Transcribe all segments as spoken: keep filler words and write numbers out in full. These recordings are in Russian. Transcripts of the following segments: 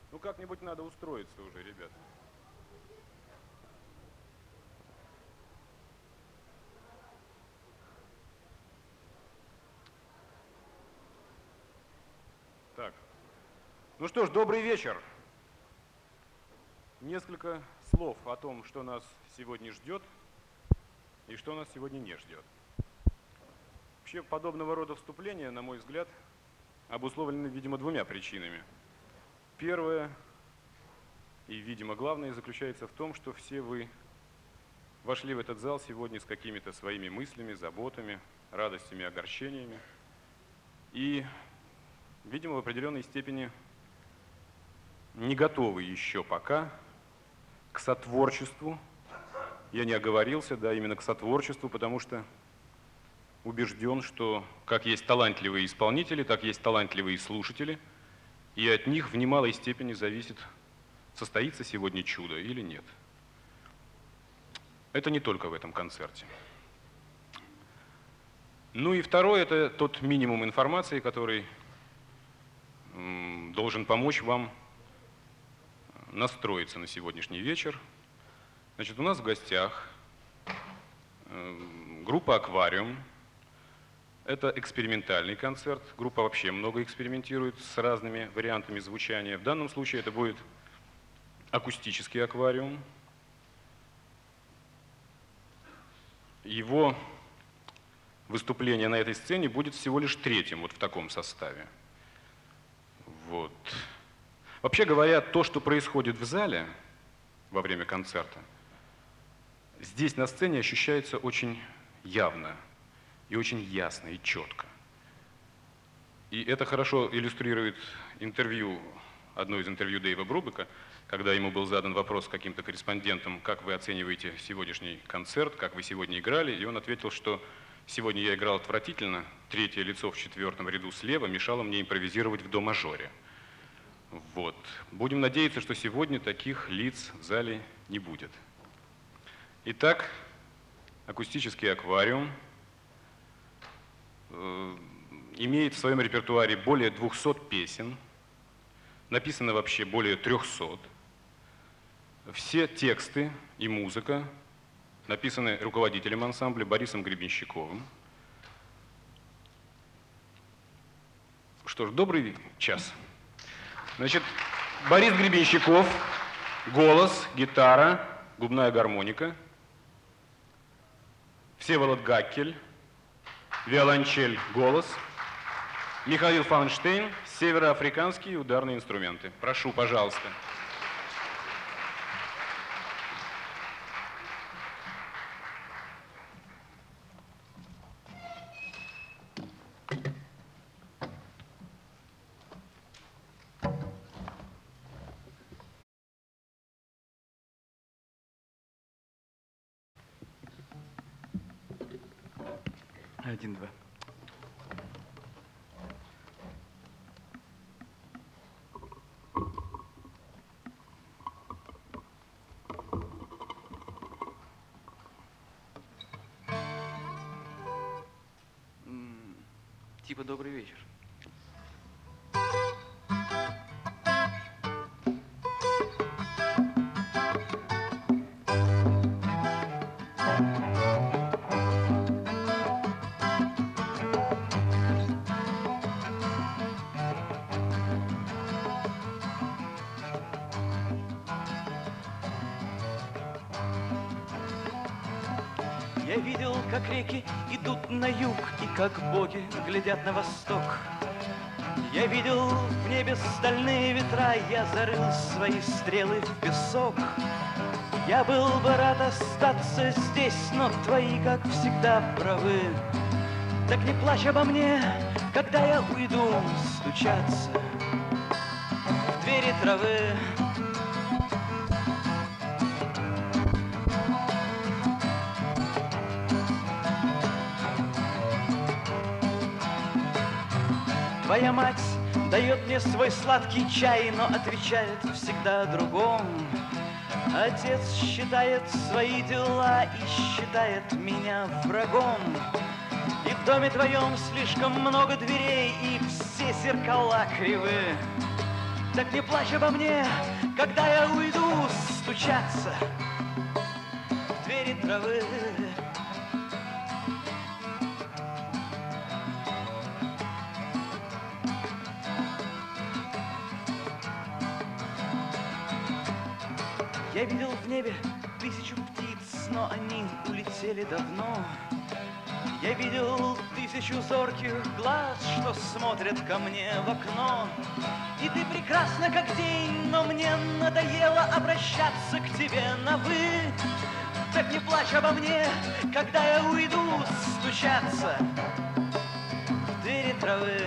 Ну, как-нибудь надо устроиться уже, ребят. Так. Ну что ж, добрый вечер. Несколько слов о том, что нас сегодня ждет и что нас сегодня не ждет. Вообще, подобного рода вступления, на мой взгляд, обусловлены, видимо, двумя причинами. Первое и, видимо, главное заключается в том, что все вы вошли в этот зал сегодня с какими-то своими мыслями, заботами, радостями, огорчениями. И, видимо, в определенной степени не готовы еще пока к сотворчеству. Я не оговорился, да, именно к сотворчеству, потому что убежден, что как есть талантливые исполнители, так есть талантливые слушатели, и от них в немалой степени зависит, состоится сегодня чудо или нет. Это не только в этом концерте. Ну и второе, это тот минимум информации, который м, должен помочь вам настроиться на сегодняшний вечер. Значит, у нас в гостях э, группа «Аквариум». Это экспериментальный концерт. Группа вообще много экспериментирует с разными вариантами звучания. В данном случае это будет акустический аквариум. Его выступление на этой сцене будет всего лишь третьим вот в таком составе. Вот. Вообще говоря, то, что происходит в зале во время концерта, здесь на сцене ощущается очень явно, и очень ясно, и четко. И это хорошо иллюстрирует интервью, одно из интервью Дэйва Брубека, когда ему был задан вопрос каким-то корреспондентам, как вы оцениваете сегодняшний концерт, как вы сегодня играли, и он ответил, что сегодня я играл отвратительно, третье лицо в четвертом ряду слева мешало мне импровизировать в до-мажоре. Вот. Будем надеяться, что сегодня таких лиц в зале не будет. Итак, акустический аквариум имеет в своем репертуаре более двухсот песен, написано вообще более трехсот. Все тексты и музыка написаны руководителем ансамбля Борисом Гребенщиковым. Что ж, добрый час. Значит, Борис Гребенщиков, голос, гитара, губная гармоника. Всеволод Гаккель, виолончель, голос. Михаил Фанштейн, североафриканские ударные инструменты. Прошу, пожалуйста. Один-два. Типа добрый вечер. Я видел, как реки идут на юг, и как боги глядят на восток. Я видел в небе стальные ветра, я зарыл свои стрелы в песок. Я был бы рад остаться здесь, но твои, как всегда, правы. Так не плачь обо мне, когда я уйду стучаться в двери травы. Твоя мать дает мне свой сладкий чай, но отвечает всегда о другом. Отец считает свои дела и считает меня врагом. И в доме твоем слишком много дверей, и все зеркала кривы. Так не плачь обо мне, когда я уйду стучаться в двери травы. Я видел в небе тысячу птиц, но они улетели давно. Я видел тысячу зорких глаз, что смотрят ко мне в окно. И ты прекрасна, как день, но мне надоело обращаться к тебе на «вы». Так не плачь обо мне, когда я уйду стучаться в двери травы.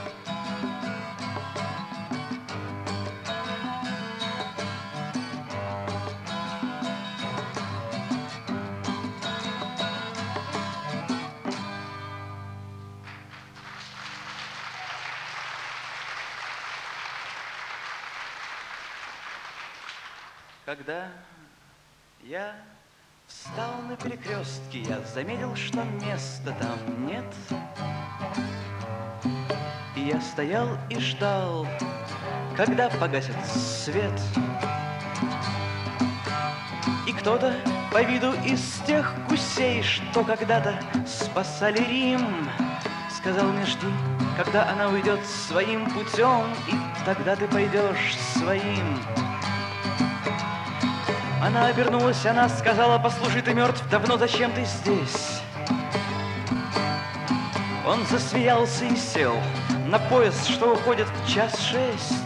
Когда я встал на перекрестке, я заметил, что места там нет. И я стоял и ждал, когда погасит свет. И кто-то по виду из тех гусей, что когда-то спасали Рим, сказал мне: жди, когда она уйдет своим путем, и тогда ты пойдешь своим. Она обернулась, она сказала: послушай, ты мертв давно, зачем ты здесь? Он засмеялся и сел на поезд, что уходит в час шесть.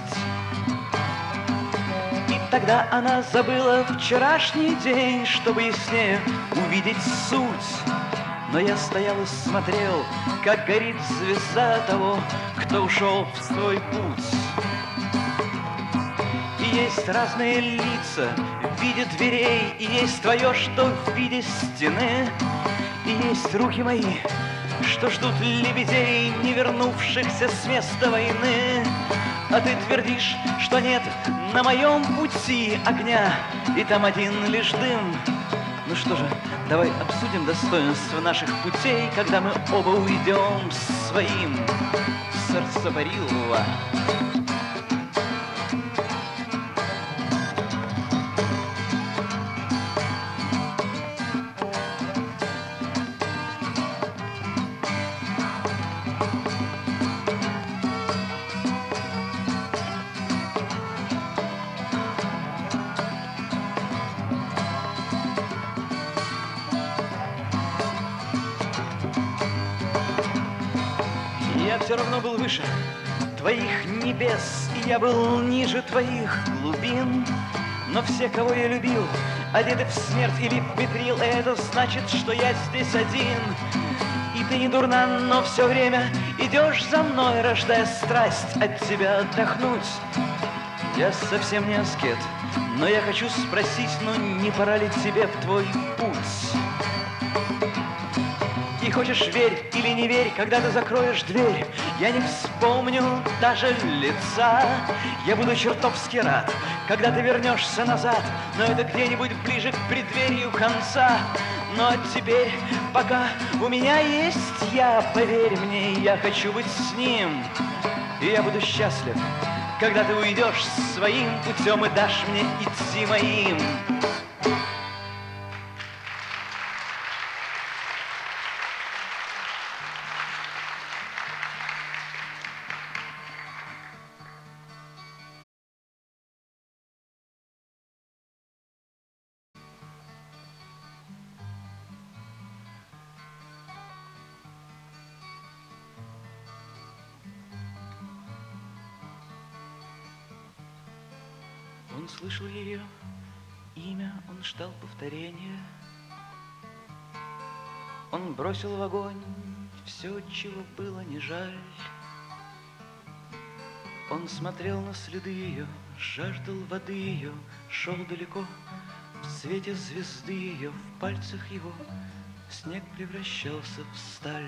И тогда она забыла вчерашний день, чтобы яснее увидеть суть. Но я стоял и смотрел, как горит звезда того, кто ушел в свой путь. И есть разные лица в виде дверей, и есть твое, что в виде стены, и есть руки мои, что ждут лебедей, не вернувшихся с места войны. А ты твердишь, что нет на моем пути огня, и там один лишь дым. Ну что же, давай обсудим достоинства наших путей, когда мы оба уйдем своим. Сарсапарилла. Я все равно был выше твоих небес, и я был ниже твоих глубин. Но все, кого я любил, одеты в смерть или в митрил, это значит, что я здесь один. И ты не дурна, но все время идешь за мной, рождая страсть от тебя отдохнуть. Я совсем не аскет, но я хочу спросить, ну не пора ли тебе в твой путь? И хочешь верь или не верь, когда ты закроешь дверь, я не вспомню даже лица. Я буду чертовски рад, когда ты вернешься назад, но это где-нибудь ближе к преддверию конца. Но теперь, пока у меня есть я, поверь мне, я хочу быть с ним. И я буду счастлив, когда ты уйдешь своим путем и дашь мне идти моим. Он слышал ее имя, он ждал повторения. Он бросил в огонь все, чего было не жаль. Он смотрел на следы ее, жаждал воды ее, шел далеко. В свете звезды ее, в пальцах его снег превращался в сталь.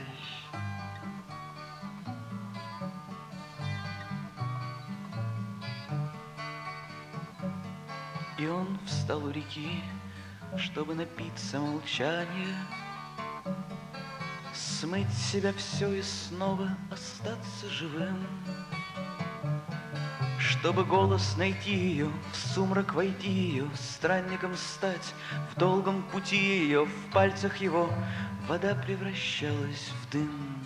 И он встал у реки, чтобы напиться молчания, смыть с себя все и снова остаться живым, Чтобы голос найти ее, в сумрак войти ее, странником стать, в долгом пути ее, в пальцах его вода превращалась в дым.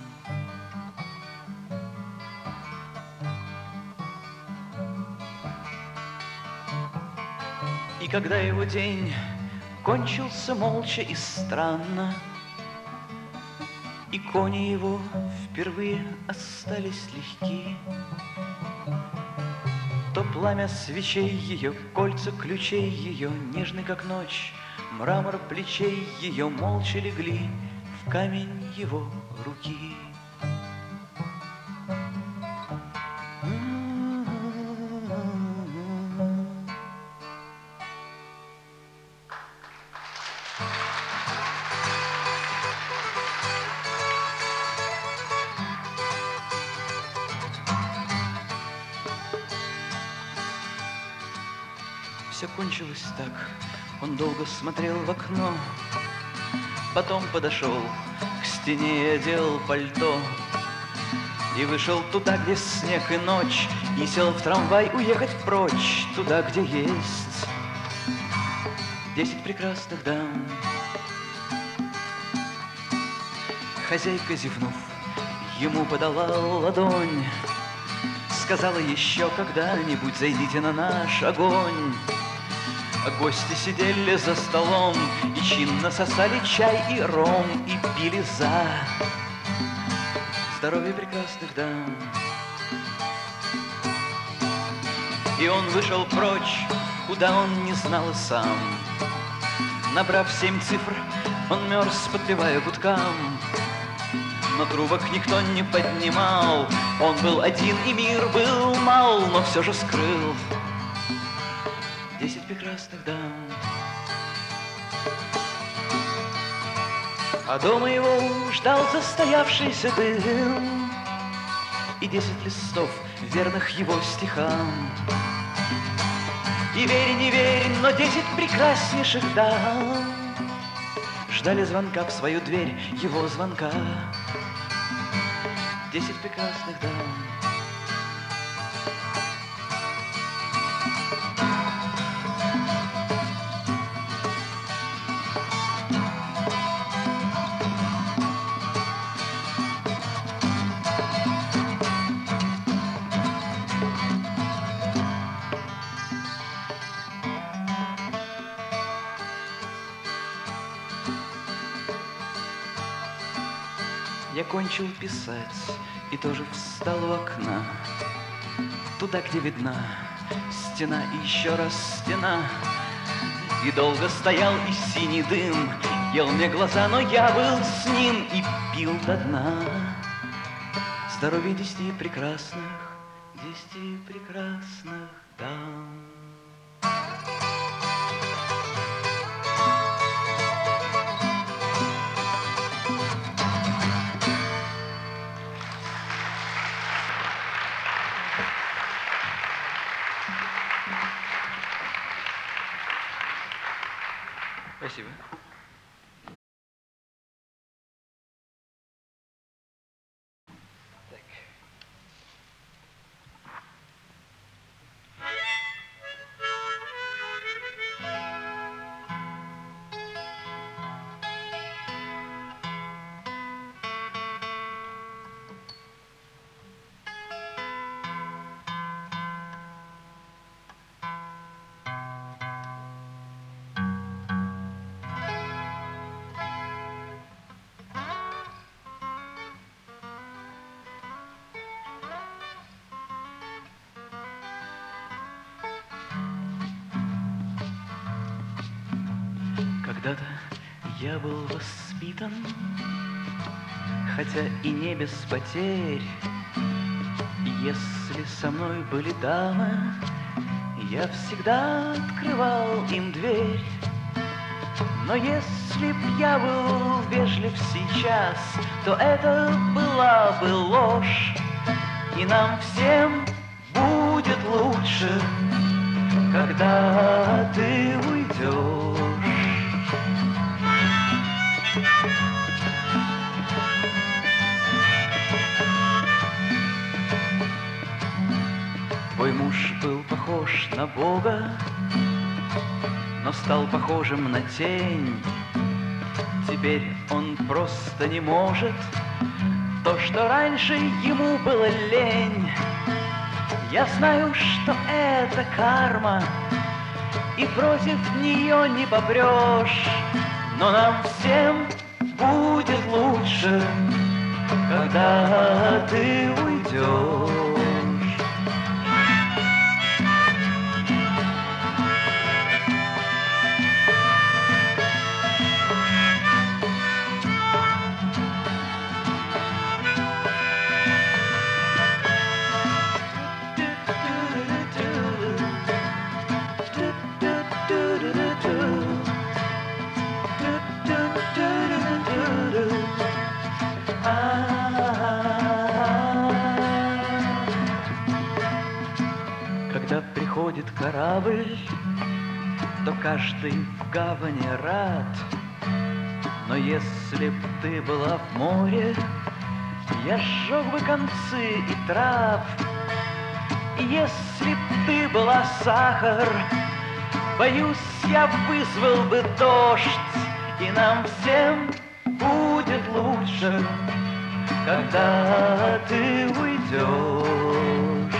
И когда его день кончился молча и странно, и кони его впервые остались легки, то пламя свечей ее, кольца ключей ее, нежный как ночь, мрамор плечей ее молча легли в камень его руки. Все кончилось так, он долго смотрел в окно, потом подошел к стене и одел пальто, и вышел туда, где снег и ночь, и сел в трамвай уехать прочь, туда, где есть десять прекрасных дам. Хозяйка, зевнув, ему подала ладонь, сказала: еще когда-нибудь зайдите на наш огонь. А гости сидели за столом и чинно сосали чай и ром, и пили за здоровье прекрасных дам. И он вышел прочь, куда он не знал и сам. Набрав семь цифр, он мерз, подпевая гудкам. Но трубок никто не поднимал, он был один, и мир был мал, но все же скрыл десять прекрасных дам. А дома его ждал застоявшийся дым и десять листов, верных его стихам. И верь, не верь, но десять прекраснейших дам ждали звонка в свою дверь, его звонка. Десять прекрасных дам. Я кончил писать и тоже встал у окна, туда, где видна стена и еще раз стена. И долго стоял и синий дым ел мне глаза, но я был с ним и пил до дна здоровье десяти прекрасных, десяти прекрасных дам. Спасибо. Так. Когда-то я был воспитан, хотя и не без потерь. Если со мной были дамы, я всегда открывал им дверь. Но если б я был вежлив сейчас, то это была бы ложь, и нам всем будет лучше, когда ты уйдешь. Твой муж был на Бога, но стал похожим на тень. Теперь он просто не может то, что раньше ему было лень. Я знаю, что это карма, и против нее не попрешь, но нам всем будет лучше, когда ты уйдешь. Когда приходит корабль, то каждый в гавани рад. Но если б ты была в море, я сжег бы концы и трав. И если б ты была сахар, боюсь, я вызвал бы дождь. И нам всем будет лучше, когда ты уйдешь.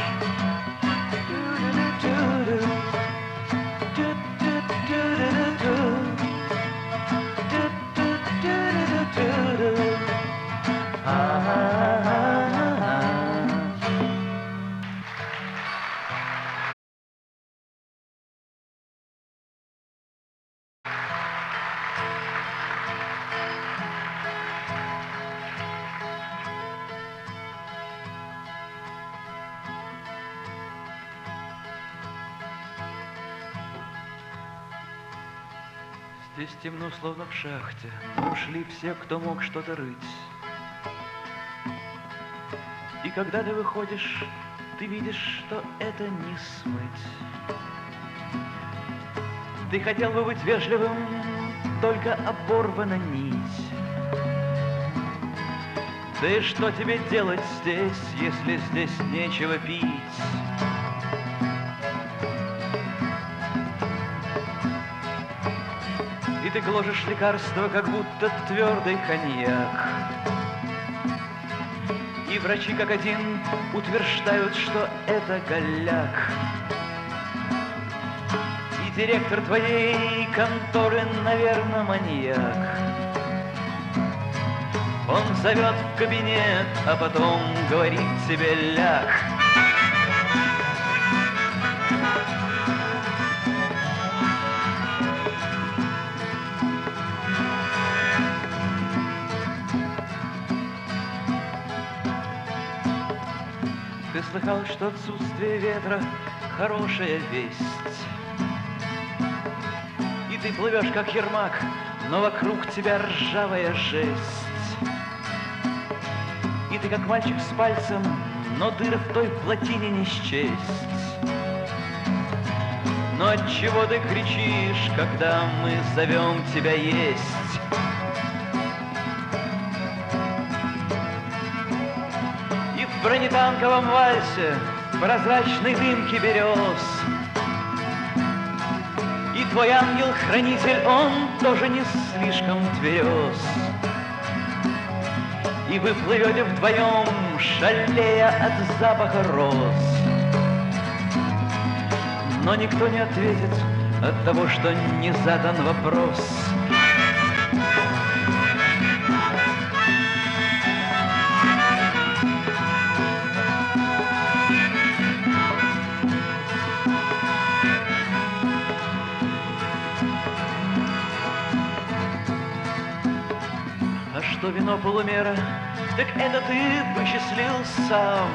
Здесь темно, словно в шахте, но ушли все, кто мог что-то рыть. И когда ты выходишь, ты видишь, что это не смыть. Ты хотел бы быть вежливым, только оборвана нить. Да и что тебе делать здесь, если здесь нечего пить? И ты гложешь лекарство, как будто твердый коньяк. И врачи как один утверждают, что это голяк. И директор твоей конторы, наверное, маньяк. Он зовет в кабинет, а потом говорит тебе ляг. Ты слыхал, что отсутствие ветра — хорошая весть. И ты плывешь, как Ермак, но вокруг тебя ржавая жесть. И ты, как мальчик с пальцем, но дыр в той плотине не счесть. Но отчего ты кричишь, когда мы зовем тебя есть? В бронетанковом вальсе прозрачной дымки берез. И твой ангел-хранитель, он тоже не слишком тверез. И вы плывете вдвоем, шалея от запаха роз. Но никто не ответит от того, что не задан вопрос. Что вино полумера, так это ты вычислил сам.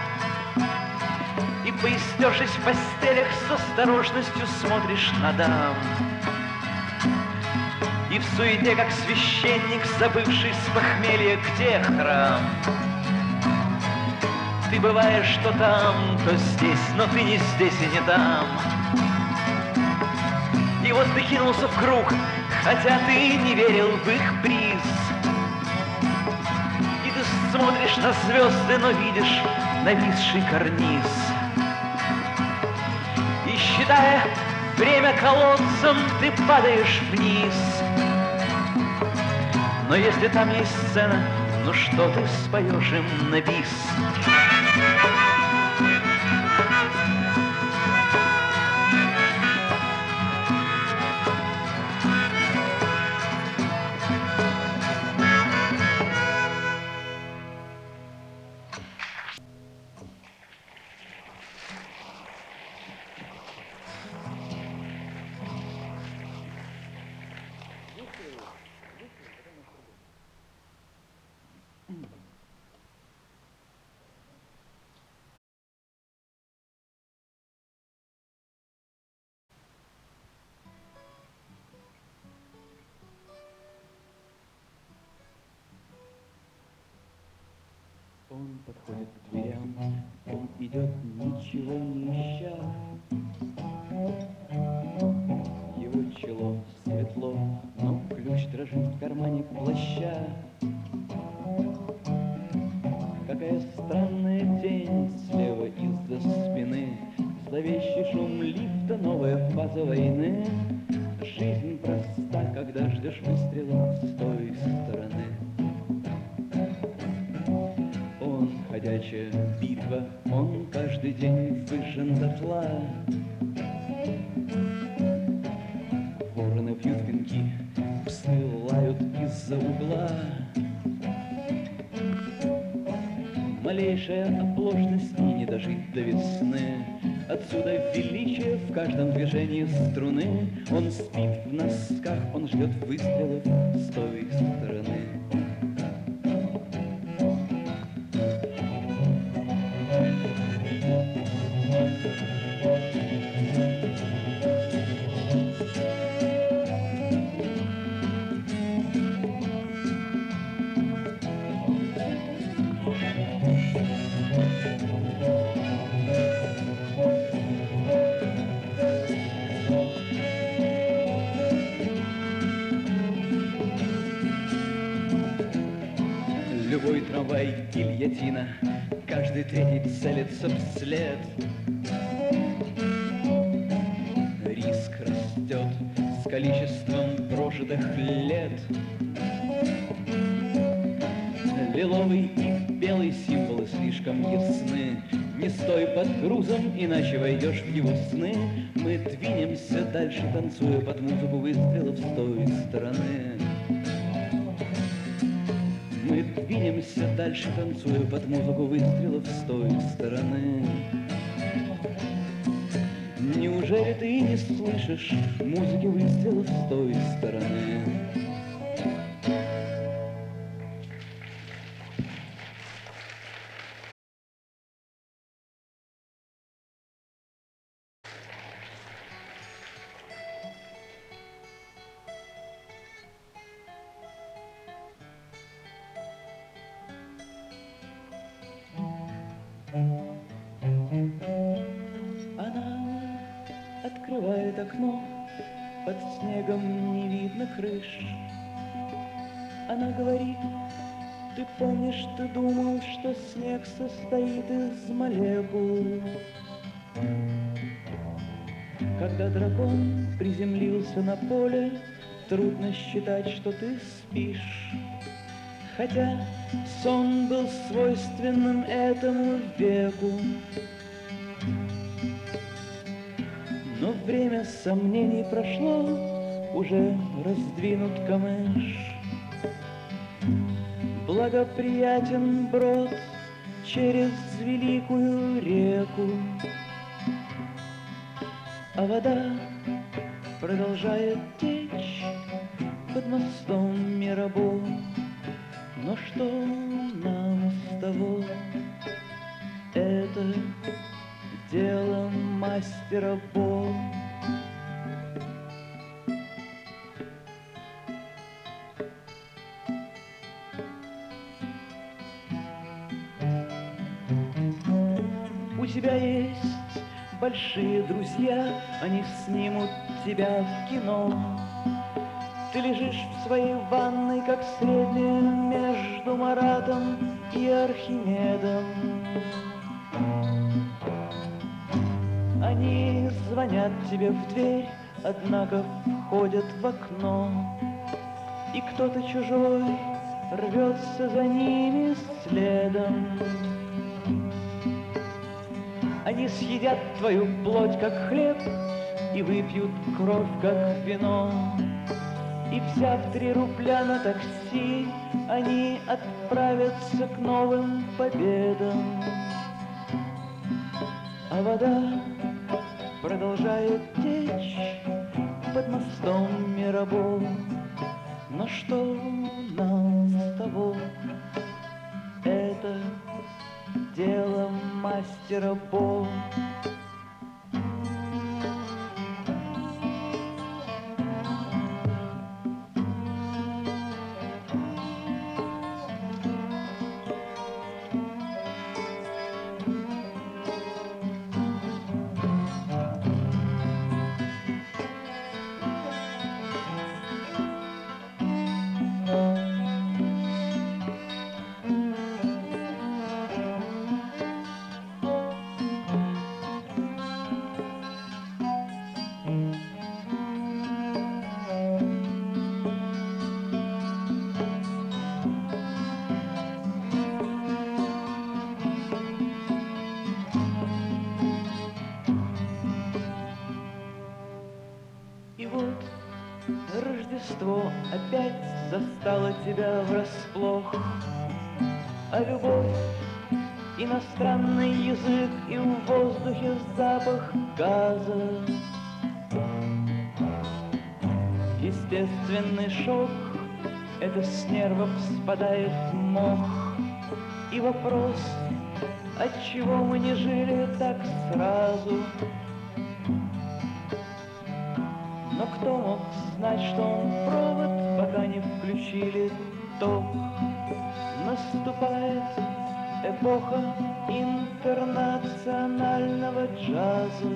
И, поистершись в постелях, с осторожностью смотришь на дам. И в суете, как священник, забывший с похмелья, где храм. Ты бываешь то там, то здесь, но ты не здесь и не там. И вот ты кинулся в круг, хотя ты не верил в их приз. Смотришь на звезды, но видишь нависший карниз. И считая время колодцем, ты падаешь вниз. Но если там есть сцена, ну что ты споешь им на бис? Он подходит к дверям, он идет, ничего не ища. Его чело светло, но ключ дрожит в кармане плаща. Какая странная тень слева из-за спины, зловещий шум лифта, новая фаза войны. Жизнь проста, когда ждешь выстрела с той стороны. Ходячая битва, он каждый день выжжен дотла. Вороны вьют венки, псы лают из-за угла. Малейшая оплошность и не дожить до весны. Отсюда величие в каждом движении струны. Он спит в носках, он ждет выстрелов с той стороны. Любой трамвай — гильотина, каждый третий целится вслед. Риск растет с количеством прожитых лет. Лиловый и белый символы слишком ясны. Не стой под грузом, иначе войдешь в его сны. Мы двинемся дальше, танцуя под музыку выстрелов с той стороны. Мы двинемся дальше, танцуя под музыку выстрелов с той стороны. Неужели ты не слышишь музыки выстрелов с той стороны? Открывает окно, под снегом не видно крыш. Она говорит: ты помнишь, ты думал, что снег состоит из молекул. Когда дракон приземлился на поле, трудно считать, что ты спишь. Хотя сон был свойственным этому веку. Но время сомнений прошло, уже раздвинут камыш. Благоприятен брод через великую реку, а вода продолжает течь под мостом Мирабо. Но что нам с того? Это дело мастера Бо. У тебя есть большие друзья, они снимут тебя в кино. Ты лежишь в своей ванной, как средняя между Маратом и Архимедом. Они Они звонят тебе в дверь, однако входят в окно, и кто-то чужой рвется за ними следом. Они съедят твою плоть, как хлеб, и выпьют кровь, как вино. И, взяв три рубля на такси, они отправятся к новым победам. А вода продолжает течь под мостом Мирабо. Но что нам с того? Это дело мастера Бо. И вот Рождество опять застало тебя врасплох, а любовь, иностранный язык и в воздухе запах газа. Естественный шок — это с нервов спадает мох. И вопрос, отчего мы не жили так сразу? Но кто мог знать, что он провод, пока не включили ток? Наступает эпоха интернационального джаза,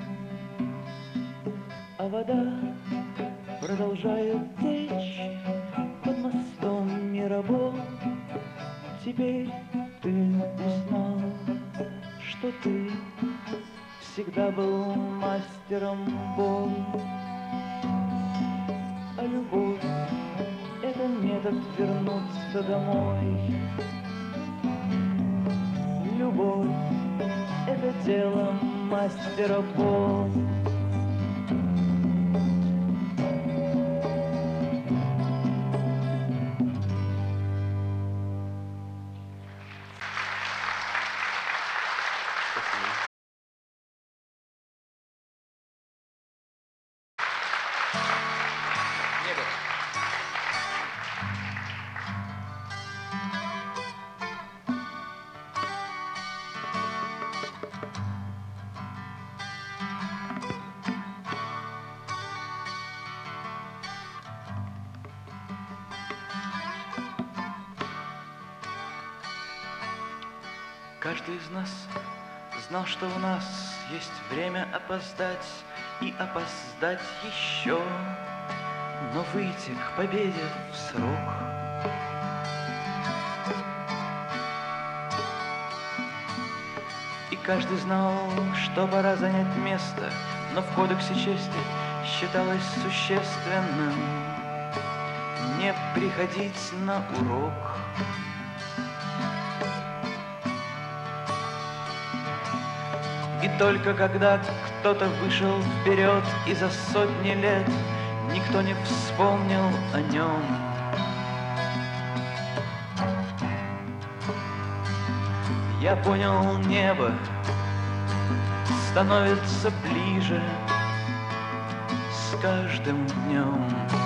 а вода продолжает течь под мостом Мирабо. Теперь ты узнал, что ты всегда был мастером Бо. А любовь — это метод вернуться домой. Любовь — это дело мастера Бо. Каждый из нас знал, что у нас есть время опоздать и опоздать еще, но выйти к победе в срок. И каждый знал, что пора занять место, но в кодексе чести считалось существенным не приходить на урок. И только когда кто-то вышел вперед, и за сотни лет никто не вспомнил о нем, я понял, небо становится ближе с каждым днем.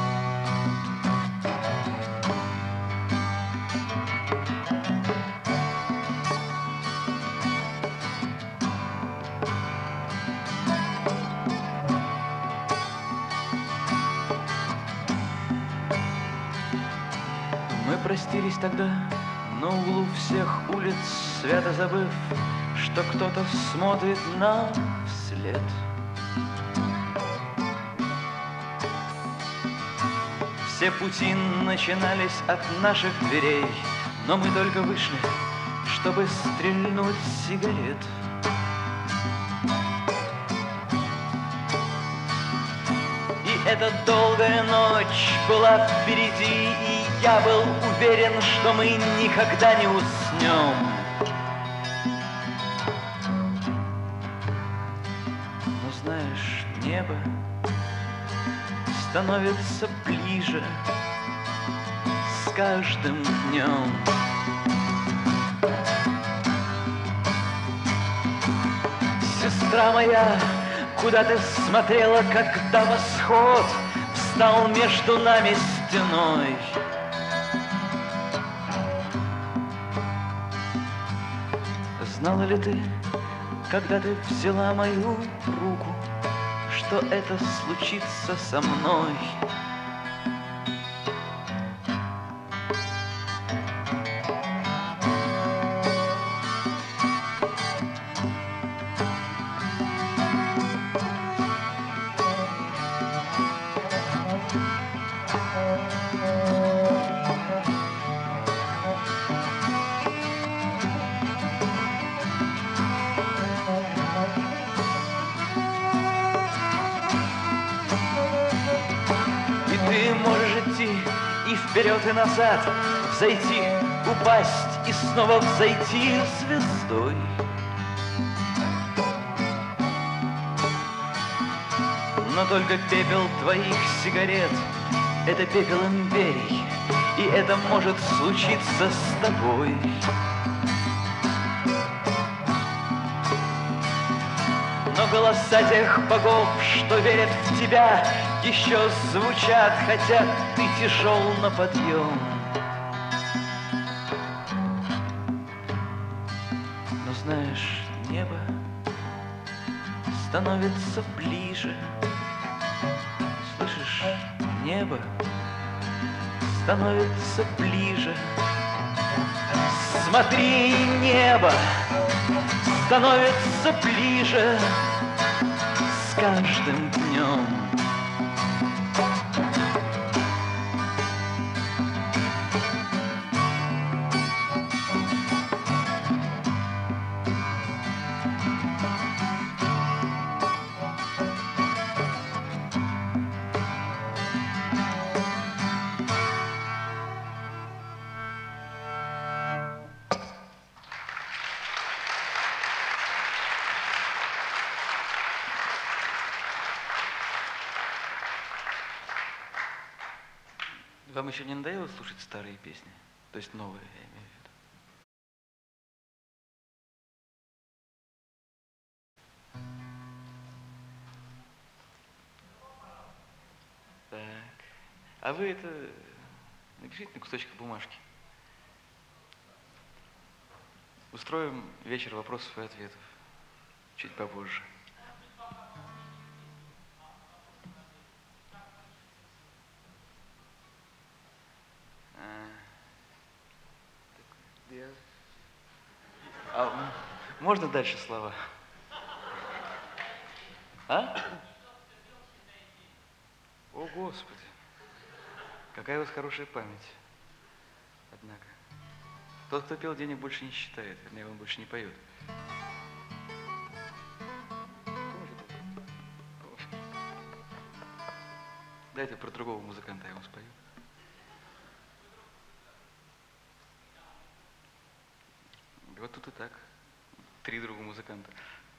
Простились тогда на углу всех улиц, свято забыв, что кто-то смотрит нам вслед. Все пути начинались от наших дверей, но мы только вышли, чтобы стрельнуть сигарет. эта долгая ночь была впереди, и я был уверен, что мы никогда не уснем. Но знаешь, небо становится ближе с каждым днем. Сестра моя, куда ты смотрела, когда восход встал между нами стеной? Знала ли ты, когда ты взяла мою руку, что это случится со мной? Вперед и назад, взойти, упасть и снова взойти звездой. Но только пепел твоих сигарет — это пепел империй, и это может случиться с тобой. Но голоса тех богов, что верят в тебя, еще звучат, хотя ты тяжел на подъем. Но знаешь, небо становится ближе. Слышишь, небо становится ближе. Смотри, небо становится ближе с каждым днем. Вам еще не надоело слушать старые песни? То есть новые, я имею в виду. Так. А вы это напишите на кусочках бумажки. Устроим вечер вопросов и ответов. Чуть попозже. А можно дальше слова? А? О, Господи! Какая у вас хорошая память. Однако. Тот, кто пел, денег больше не считает. Вернее, он больше не поет. Дайте про другого музыканта я вам спою. Вот тут и так. Три друга музыканта.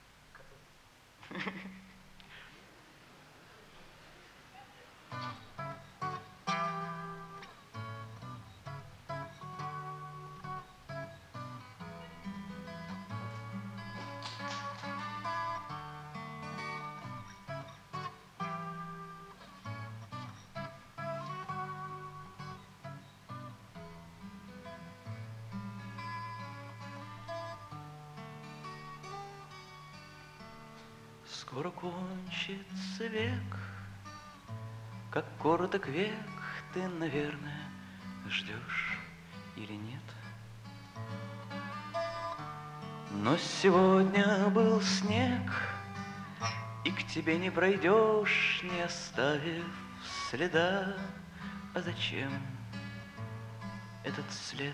Скоро кончится век, как короток век, ты, наверное, ждешь или нет. Но сегодня был снег, и к тебе не пройдешь, не оставив следа. А зачем этот след?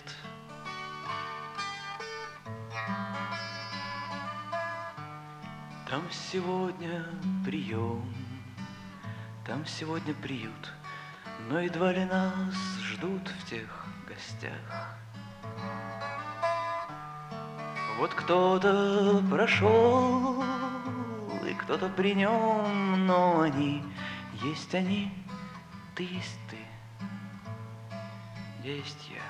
Там сегодня прием, там сегодня приют, но едва ли нас ждут в тех гостях. Вот кто-то прошел, и кто-то при нем, но они есть они, ты есть ты, я есть я.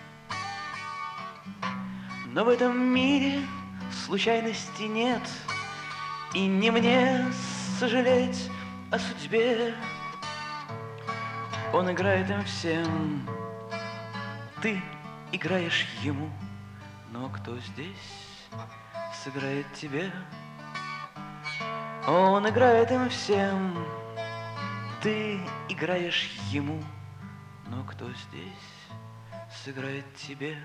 Но в этом мире случайности нет, и не мне сожалеть о судьбе. Он играет им всем, ты играешь ему, но кто здесь сыграет тебе? Он играет им всем, ты играешь ему, но кто здесь сыграет тебе?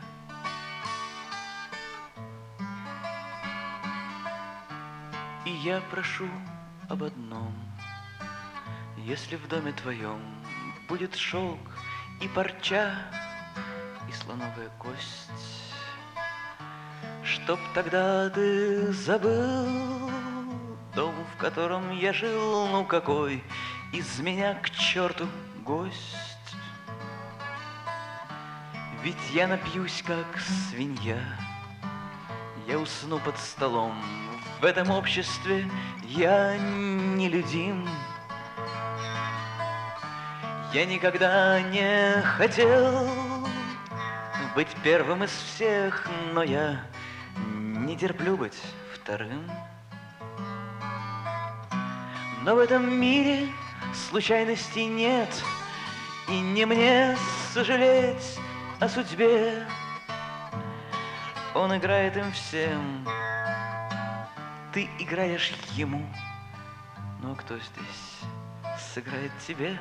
И я прошу об одном: если в доме твоем будет шелк и парча, и слоновая кость, чтоб тогда ты забыл дом, в котором я жил, ну какой из меня к черту гость? Ведь я напьюсь, как свинья, я усну под столом. В этом обществе я нелюдим. Я никогда не хотел быть первым из всех, но я не терплю быть вторым. Но в этом мире случайностей нет, и не мне сожалеть о судьбе. Он играет им всем, ты играешь ему, но кто здесь сыграет тебе?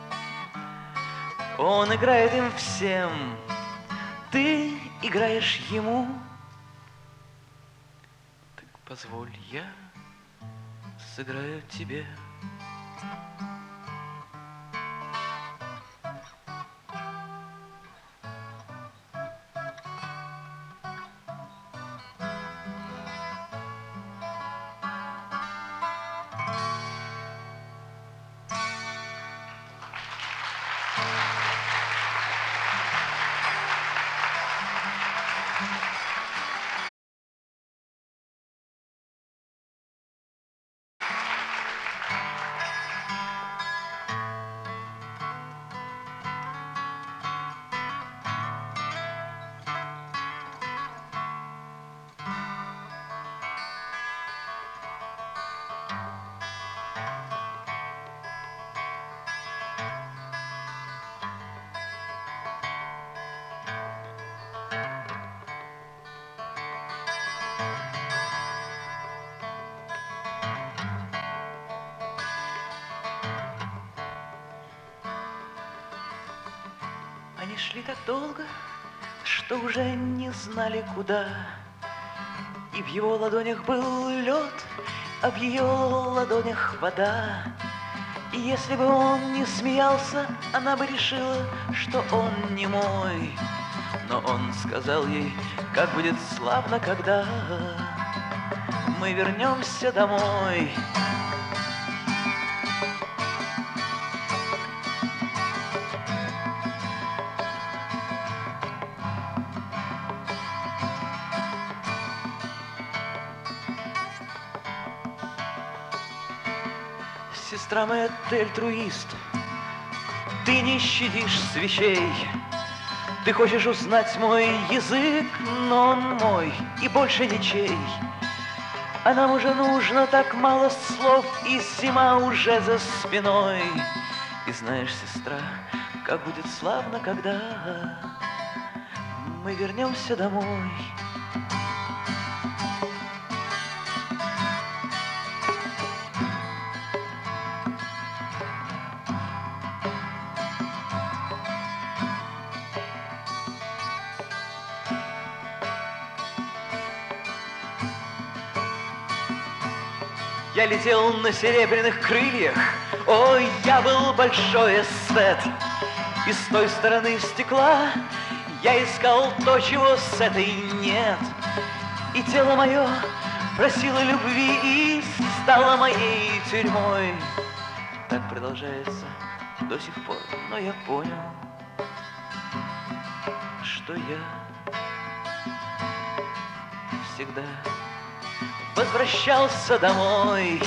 Он играет им всем, ты играешь ему. Так позволь, я сыграю тебе. Они шли так долго, что уже не знали куда. И в его ладонях был лед, а в ее ладонях вода. И если бы он не смеялся, она бы решила, что он не мой. Но он сказал ей, как будет славно, когда мы вернемся домой. Сестра моя, ты альтруист, ты не щадишь свечей. Ты хочешь узнать мой язык, но он мой и больше ничей. А нам уже нужно так мало слов, и зима уже за спиной. И знаешь, сестра, как будет славно, когда мы вернемся домой. Я летел на серебряных крыльях, ой, я был большой эстет. И с той стороны стекла я искал то, чего с этой нет. И тело мое просило любви и стало моей тюрьмой. так продолжается до сих пор. Но я понял, что я всегда возвращался домой.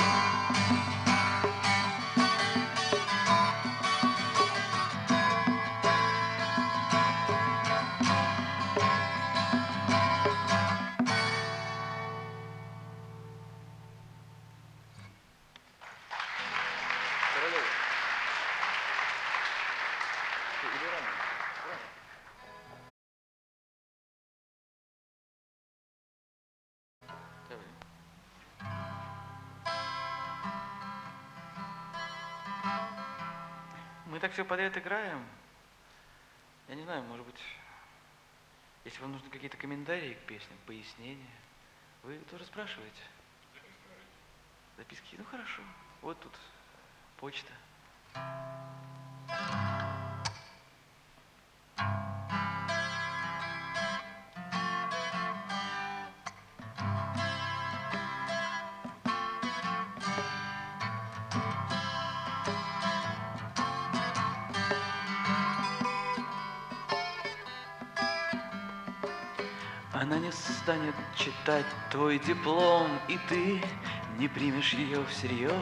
Мы так все подряд играем. Я не знаю, может быть, если вам нужны какие-то комментарии к песням, пояснения, вы тоже спрашиваете. Записки? Ну хорошо. Вот тут почта. Она не станет читать твой диплом, и ты не примешь ее всерьез.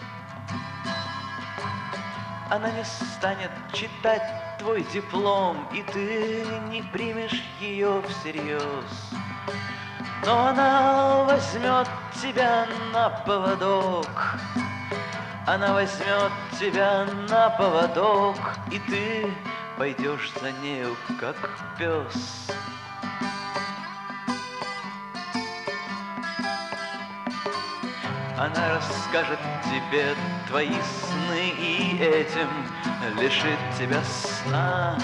Она не станет читать твой диплом, и ты не примешь ее всерьез. Но она возьмет тебя на поводок, она возьмет тебя на поводок, и ты пойдешь за нею, как пес. Она расскажет тебе твои сны и этим лишит тебя сна.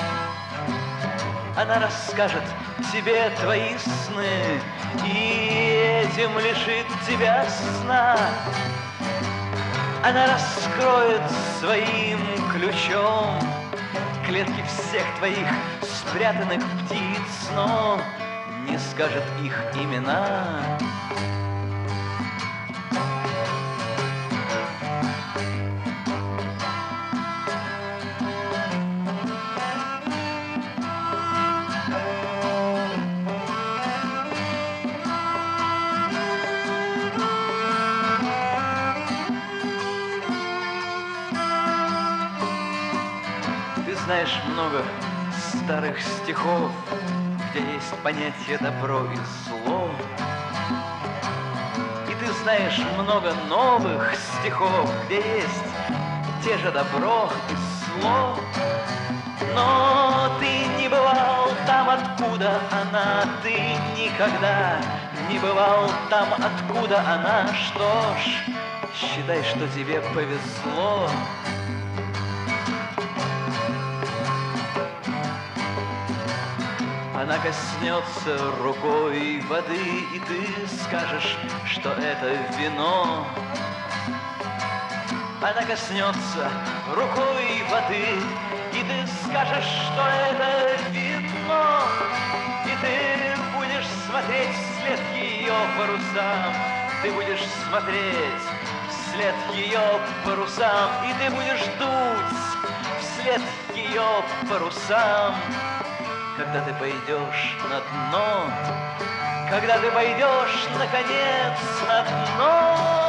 Она расскажет тебе твои сны и этим лишит тебя сна. Она раскроет своим ключом клетки всех твоих спрятанных птиц, но не скажет их имена. Знаешь много старых стихов, где есть понятие добро и зло. И ты знаешь много новых стихов, где есть те же добро и зло. Но ты не бывал там, откуда она, ты никогда не бывал там, откуда она. Что ж, считай, что тебе повезло. Она коснется рукой воды, и ты скажешь, что это вино. Она коснется рукой воды, и ты скажешь, что это вино. И ты будешь смотреть вслед ее парусам, ты будешь смотреть вслед ее парусам, и ты будешь дуть вслед ее парусам. Когда ты пойдешь на дно, когда ты пойдешь, наконец, на дно.